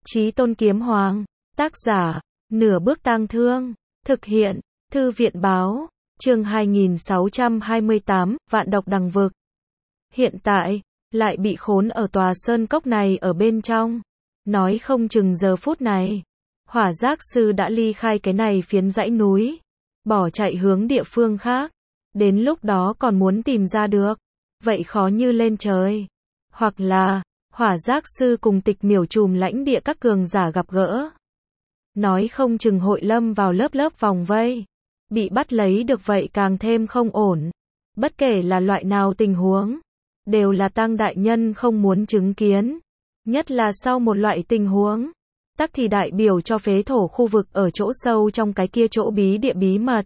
Chí Tôn Kiếm Hoàng. Tác giả, Nửa Bước Tang Thương. Thực hiện, Thư viện báo. Chương 2628, Vạn Độc Đằng Vực. Hiện tại, lại bị khốn ở tòa sơn cốc này ở bên trong. Nói không chừng giờ phút này, Hỏa Giác Sư đã ly khai cái này phiến dãy núi, bỏ chạy hướng địa phương khác. Đến lúc đó còn muốn tìm ra được, vậy khó như lên trời. Hoặc là, Hỏa Giác Sư cùng Tịch Miểu trùm lãnh địa các cường giả gặp gỡ. Nói không chừng hội lâm vào lớp vòng vây. Bị bắt lấy được vậy càng thêm không ổn. Bất kể là loại nào tình huống, đều là Tang đại nhân không muốn chứng kiến. Nhất là sau một loại tình huống, tắc thì đại biểu cho phế thổ khu vực ở chỗ sâu trong cái kia chỗ bí địa bí mật.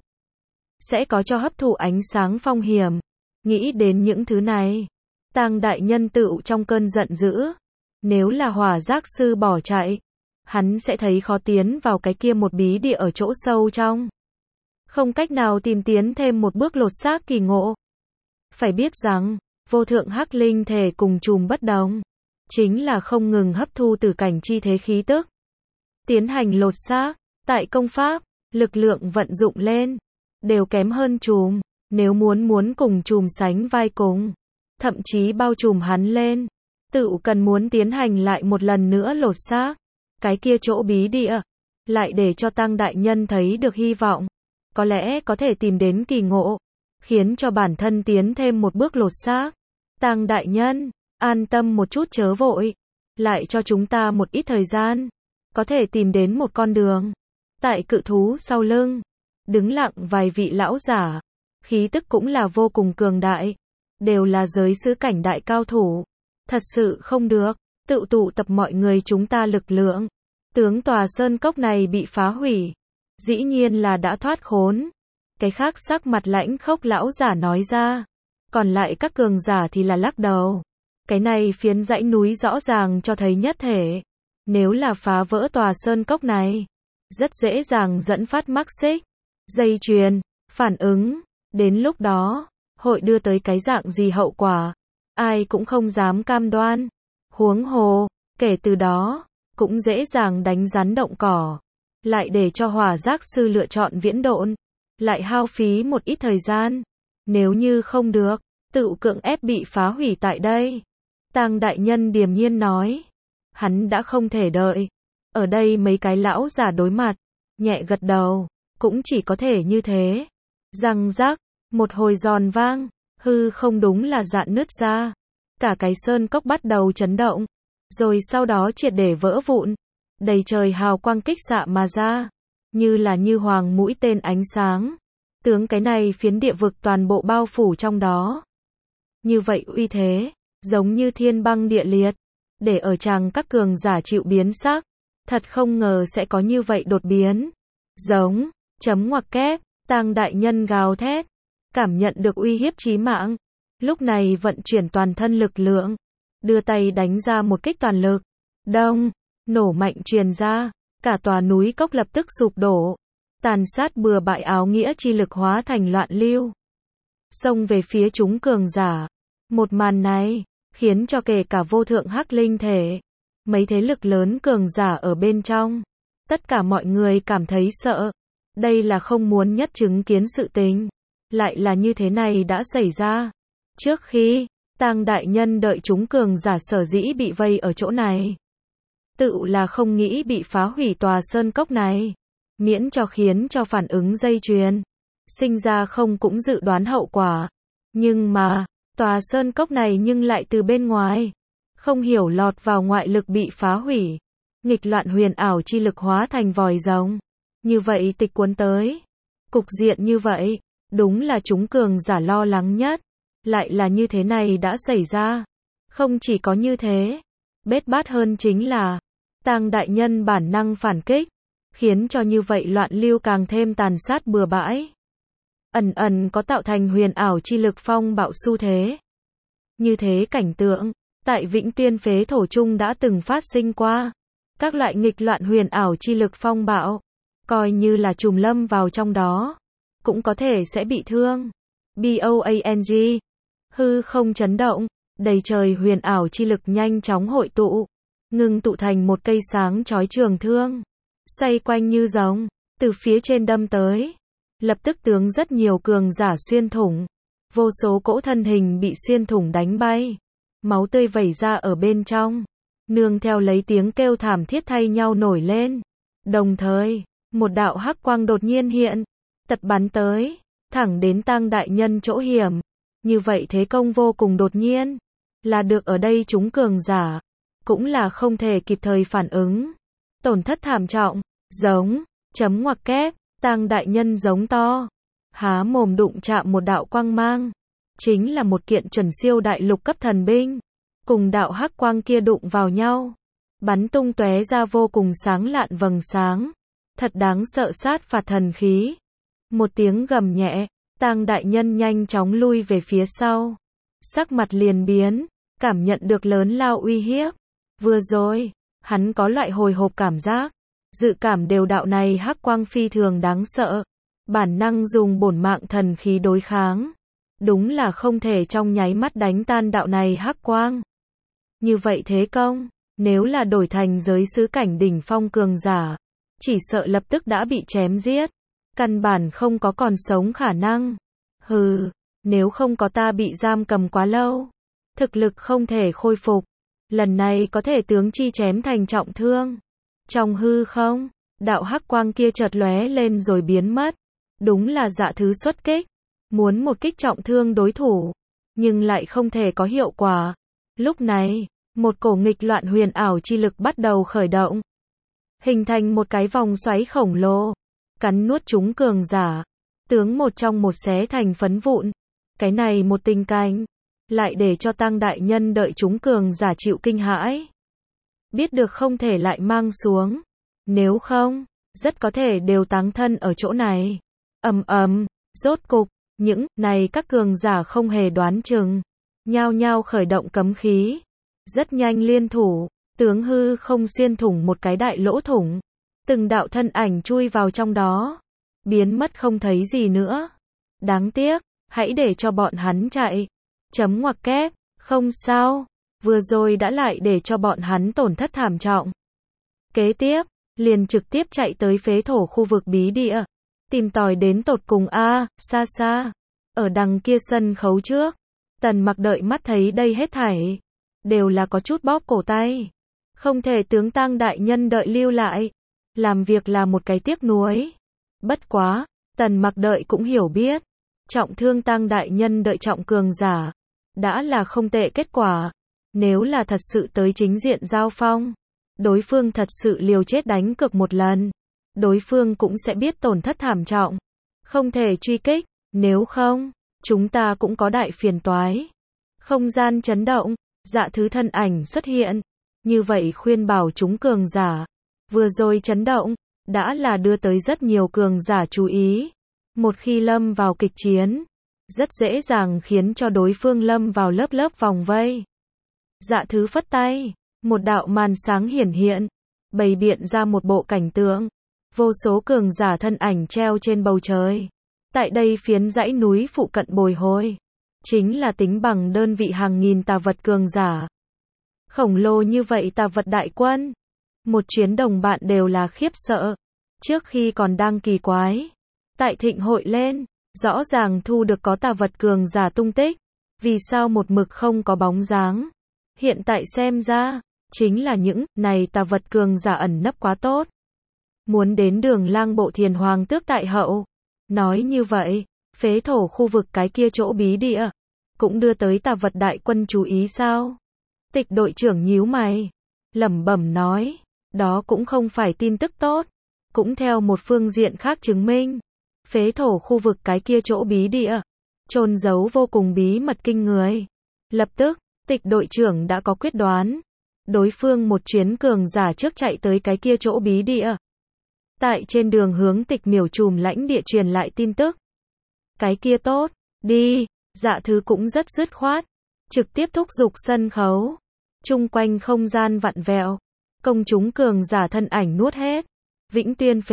Sẽ có cho hấp thụ ánh sáng phong hiểm. Nghĩ đến những thứ này, Tang đại nhân tựu trong cơn giận dữ. Nếu là Hỏa Giác Sư bỏ chạy, hắn sẽ thấy khó tiến vào cái kia một bí địa ở chỗ sâu trong. Không cách nào tìm tiến thêm một bước lột xác kỳ ngộ. Phải biết rằng, vô thượng hắc linh thể cùng chùm bất đồng, chính là không ngừng hấp thu từ cảnh chi thế khí tức. Tiến hành lột xác, tại công pháp, lực lượng vận dụng lên, đều kém hơn chùm. Nếu muốn cùng chùm sánh vai cùng, thậm chí bao trùm hắn lên, tự cần muốn tiến hành lại một lần nữa lột xác. Cái kia chỗ bí địa, lại để cho Tang đại nhân thấy được hy vọng. Có lẽ có thể tìm đến kỳ ngộ, khiến cho bản thân tiến thêm một bước lột xác. Tang đại nhân, an tâm một chút chớ vội, lại cho chúng ta một ít thời gian, có thể tìm đến một con đường. Tại cự thú sau lưng, đứng lặng vài vị lão giả, khí tức cũng là vô cùng cường đại, đều là giới sứ cảnh đại cao thủ. Thật sự không được, tự tụ tập mọi người chúng ta lực lượng, tướng tòa sơn cốc này bị phá hủy. Dĩ nhiên là đã thoát khốn. Cái khác sắc mặt lãnh khốc lão giả nói ra. Còn lại các cường giả thì là lắc đầu. Cái này phiến dãy núi rõ ràng cho thấy nhất thể. Nếu là phá vỡ tòa sơn cốc này, rất dễ dàng dẫn phát mắc xích, dây chuyền, phản ứng. Đến lúc đó, hội đưa tới cái dạng gì hậu quả, ai cũng không dám cam đoan. Huống hồ, kể từ đó, cũng dễ dàng đánh rắn động cỏ. Lại để cho Hỏa Giác Sư lựa chọn viễn độn, lại hao phí một ít thời gian. Nếu như không được, tự cưỡng ép bị phá hủy tại đây. Tang đại nhân điềm nhiên nói. Hắn đã không thể đợi. Ở đây mấy cái lão giả đối mặt, nhẹ gật đầu, cũng chỉ có thể như thế. Răng rắc, một hồi giòn vang, hư không đúng là dạn nứt ra. Cả cái sơn cốc bắt đầu chấn động, rồi sau đó triệt để vỡ vụn. Đầy trời hào quang kích xạ mà ra, như là như hoàng mũi tên ánh sáng. Tướng cái này phiến địa vực toàn bộ bao phủ trong đó. Như vậy uy thế, giống như thiên băng địa liệt, để ở chàng các cường giả chịu biến sắc. Thật không ngờ sẽ có như vậy đột biến. Giống, chấm ngoặc kép, Tang đại nhân gào thét, cảm nhận được uy hiếp chí mạng. Lúc này vận chuyển toàn thân lực lượng, đưa tay đánh ra một kích toàn lực. Đông, nổ mạnh truyền ra, cả tòa núi cốc lập tức sụp đổ. Tàn sát bừa bãi áo nghĩa chi lực hóa thành loạn lưu, xông về phía chúng cường giả. Một màn này, khiến cho kể cả vô thượng hắc linh thể, mấy thế lực lớn cường giả ở bên trong, tất cả mọi người cảm thấy sợ. Đây là không muốn nhất chứng kiến sự tình, lại là như thế này đã xảy ra. Trước khi, Tang đại nhân đợi chúng cường giả sở dĩ bị vây ở chỗ này, tự là không nghĩ bị phá hủy tòa sơn cốc này, miễn cho khiến cho phản ứng dây chuyền sinh ra không cũng dự đoán hậu quả. Nhưng mà, tòa sơn cốc này nhưng lại từ bên ngoài, không hiểu lọt vào ngoại lực bị phá hủy. Nghịch loạn huyền ảo chi lực hóa thành vòi rồng. Như vậy tịch cuốn tới. Cục diện như vậy, đúng là chúng cường giả lo lắng nhất. Lại là như thế này đã xảy ra. Không chỉ có như thế, bết bát hơn chính là Tang đại nhân bản năng phản kích, khiến cho như vậy loạn lưu càng thêm tàn sát bừa bãi. Ẩn có tạo thành huyền ảo chi lực phong bạo xu thế. Như thế cảnh tượng, tại Vĩnh Tiên phế thổ trung đã từng phát sinh qua. Các loại nghịch loạn huyền ảo chi lực phong bạo, coi như là trùm lâm vào trong đó, cũng có thể sẽ bị thương. BOANG, hư không chấn động, đầy trời huyền ảo chi lực nhanh chóng hội tụ, ngưng tụ thành một cây sáng chói trường thương, xoay quanh như rồng, từ phía trên đâm tới. Lập tức tướng rất nhiều cường giả xuyên thủng, vô số cỗ thân hình bị xuyên thủng đánh bay, máu tươi vẩy ra ở bên trong, nương theo lấy tiếng kêu thảm thiết thay nhau nổi lên. Đồng thời, một đạo hắc quang đột nhiên hiện, tật bắn tới, thẳng đến Tang đại nhân chỗ hiểm. Như vậy thế công vô cùng đột nhiên, là được ở đây chúng cường giả, cũng là không thể kịp thời phản ứng. Tổn thất thảm trọng, giống, chấm ngoặc kép, Tang đại nhân giống to, há mồm đụng chạm một đạo quang mang, chính là một kiện chuẩn siêu đại lục cấp thần binh, cùng đạo hắc quang kia đụng vào nhau, bắn tung tóe ra vô cùng sáng lạn vầng sáng, thật đáng sợ sát phạt thần khí. Một tiếng gầm nhẹ, Tang đại nhân nhanh chóng lui về phía sau, sắc mặt liền biến, cảm nhận được lớn lao uy hiếp. Vừa rồi, hắn có loại hồi hộp cảm giác, dự cảm đều đạo này hắc quang phi thường đáng sợ, bản năng dùng bổn mạng thần khí đối kháng, đúng là không thể trong nháy mắt đánh tan đạo này hắc quang. Như vậy thế công, nếu là đổi thành giới sứ cảnh đỉnh phong cường giả, chỉ sợ lập tức đã bị chém giết, căn bản không có còn sống khả năng. Hừ, nếu không có ta bị giam cầm quá lâu, thực lực không thể khôi phục, lần này có thể tướng chi chém thành trọng thương. Trong hư không, đạo hắc quang kia chợt lóe lên rồi biến mất, đúng là Dạ Thứ xuất kích, muốn một kích trọng thương đối thủ, nhưng lại không thể có hiệu quả. Lúc này, một cổ nghịch loạn huyền ảo chi lực bắt đầu khởi động, hình thành một cái vòng xoáy khổng lồ, cắn nuốt chúng cường giả, tướng một trong một xé thành phấn vụn. Cái này một tình cảnh, lại để cho Tang đại nhân đợi chúng cường giả chịu kinh hãi. Biết được không thể lại mang xuống, nếu không, rất có thể đều táng thân ở chỗ này. Ầm ầm, rốt cục, những này các cường giả không hề đoán chừng, nhao nhao khởi động cấm khí, rất nhanh liên thủ, tướng hư không xuyên thủng một cái đại lỗ thủng, từng đạo thân ảnh chui vào trong đó, biến mất không thấy gì nữa. Đáng tiếc, hãy để cho bọn hắn chạy. Chấm ngoặc kép, không sao, vừa rồi đã lại để cho bọn hắn tổn thất thảm trọng. Kế tiếp, liền trực tiếp chạy tới phế thổ khu vực bí địa, tìm tòi đến tột cùng xa xa, ở đằng kia sân khấu trước. Tần Mặc đợi mắt thấy đây hết thảy, đều là có chút bóp cổ tay. Không thể tướng Tang đại nhân đợi lưu lại, làm việc là một cái tiếc nuối. Bất quá, Tần Mặc đợi cũng hiểu biết, trọng thương Tang đại nhân đợi trọng cường giả, đã là không tệ kết quả. Nếu là thật sự tới chính diện giao phong, đối phương thật sự liều chết đánh cược một lần, đối phương cũng sẽ biết tổn thất thảm trọng, không thể truy kích, nếu không, chúng ta cũng có đại phiền toái. Không gian chấn động, Dạ Thứ thân ảnh xuất hiện, như vậy khuyên bảo chúng cường giả. Vừa rồi chấn động, đã là đưa tới rất nhiều cường giả chú ý. Một khi lâm vào kịch chiến, rất dễ dàng khiến cho đối phương lâm vào lớp lớp vòng vây. Dạ Thứ phất tay, một đạo màn sáng hiển hiện, bày biện ra một bộ cảnh tượng, vô số cường giả thân ảnh treo trên bầu trời. Tại đây phiến dãy núi phụ cận bồi hồi, chính là tính bằng đơn vị hàng nghìn tà vật cường giả. Khổng lồ như vậy tà vật đại quân, một chuyến đồng bạn đều là khiếp sợ. Trước khi còn đang kỳ quái, tại thịnh hội lên, rõ ràng thu được có tà vật cường giả tung tích, vì sao một mực không có bóng dáng. Hiện tại xem ra, chính là những này tà vật cường giả ẩn nấp quá tốt. Muốn đến Đường Lang bộ Thiền Hoàng tước tại hậu. Nói như vậy, phế thổ khu vực cái kia chỗ bí địa, cũng đưa tới tà vật đại quân chú ý sao? Tịch đội trưởng nhíu mày, lẩm bẩm nói, đó cũng không phải tin tức tốt. Cũng theo một phương diện khác chứng minh, phế thổ khu vực cái kia chỗ bí địa, chôn giấu vô cùng bí mật kinh người. Lập tức, tịch đội trưởng đã có quyết đoán. Đối phương một chuyến cường giả trước chạy tới cái kia chỗ bí địa. Tại trên đường hướng Tịch Miểu trùm lãnh địa truyền lại tin tức. Cái kia tốt, đi, Dạ Thứ cũng rất dứt khoát, trực tiếp thúc giục sân khấu. Chung quanh không gian vặn vẹo, công chúng cường giả thân ảnh nuốt hết. Vĩnh Tuyên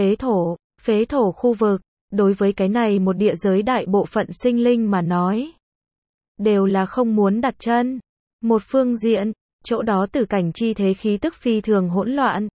phế thổ khu vực, đối với cái này một địa giới đại bộ phận sinh linh mà nói, đều là không muốn đặt chân. Một phương diện, Chỗ đó tử cảnh chi thế khí tức phi thường hỗn loạn.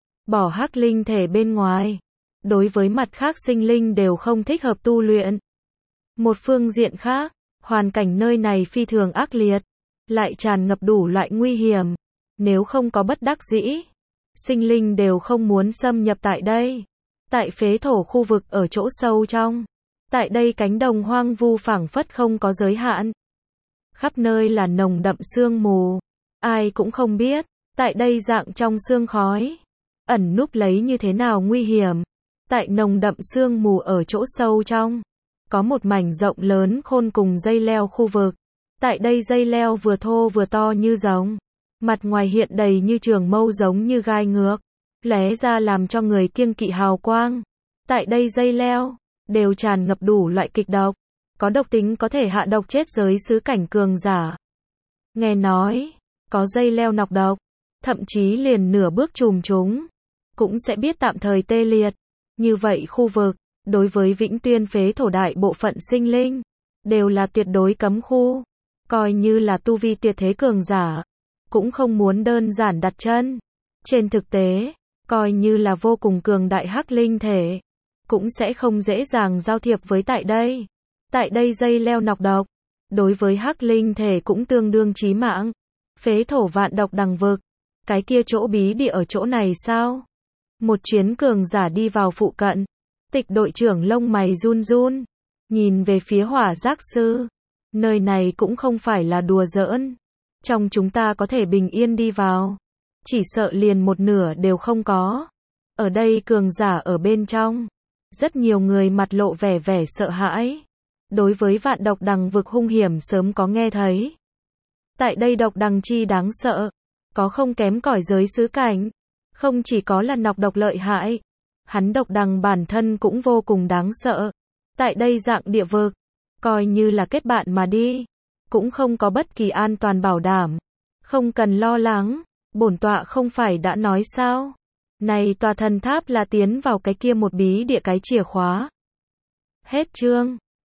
Bỏ hắc linh thể bên ngoài, đối với mặt khác sinh linh đều không thích hợp tu luyện. Một phương diện khác, hoàn cảnh nơi này phi thường ác liệt, lại tràn ngập đủ loại nguy hiểm. Nếu không có bất đắc dĩ, sinh linh đều không muốn xâm nhập tại đây. Tại phế thổ khu vực ở chỗ sâu trong, tại đây cánh đồng hoang vu phảng phất không có giới hạn. Khắp nơi là nồng đậm sương mù, ai cũng không biết, tại đây dạng trong sương khói, ẩn núp lấy như thế nào nguy hiểm. Tại nồng đậm sương mù ở chỗ sâu trong, có một mảnh rộng lớn khôn cùng dây leo khu vực. Tại đây dây leo vừa thô vừa to như rồng, mặt ngoài hiện đầy như trường mâu giống như gai ngược, lóe ra làm cho người kiêng kỵ hào quang. Tại đây dây leo, đều tràn ngập đủ loại kịch độc, có độc tính có thể hạ độc chết giới xứ cảnh cường giả. Nghe nói, có dây leo nọc độc, thậm chí liền nửa bước chùm chúng, cũng sẽ biết tạm thời tê liệt. Như vậy khu vực, đối với Vĩnh Tuyên phế thổ đại bộ phận sinh linh, đều là tuyệt đối cấm khu. Coi như là tu vi tuyệt thế cường giả, cũng không muốn đơn giản đặt chân. Trên thực tế, coi như là vô cùng cường đại hắc linh thể, cũng sẽ không dễ dàng giao thiệp với tại đây. Tại đây dây leo nọc độc, đối với hắc linh thể cũng tương đương chí mạng. Phế thổ vạn độc đằng vực, cái kia chỗ bí địa ở chỗ này sao? Một chiến cường giả đi vào phụ cận, Tịch đội trưởng lông mày run run, nhìn về phía hỏa giác sư. Nơi này cũng không phải là đùa giỡn. Trong chúng ta có thể bình yên đi vào, chỉ sợ liền một nửa đều không có. Ở đây cường giả ở bên trong, rất nhiều người mặt lộ vẻ sợ hãi. Đối với vạn độc đằng vực hung hiểm sớm có nghe thấy. Tại đây độc đằng chi đáng sợ, có không kém cỏi giới xứ cảnh. Không chỉ có là nọc độc lợi hại, hắn độc đằng bản thân cũng vô cùng đáng sợ. Tại đây dạng địa vực, coi như là kết bạn mà đi, cũng không có bất kỳ an toàn bảo đảm. Không cần lo lắng, bổn tọa không phải đã nói sao? Này tòa thần tháp là tiến vào cái kia một bí địa cái chìa khóa. Hết chương.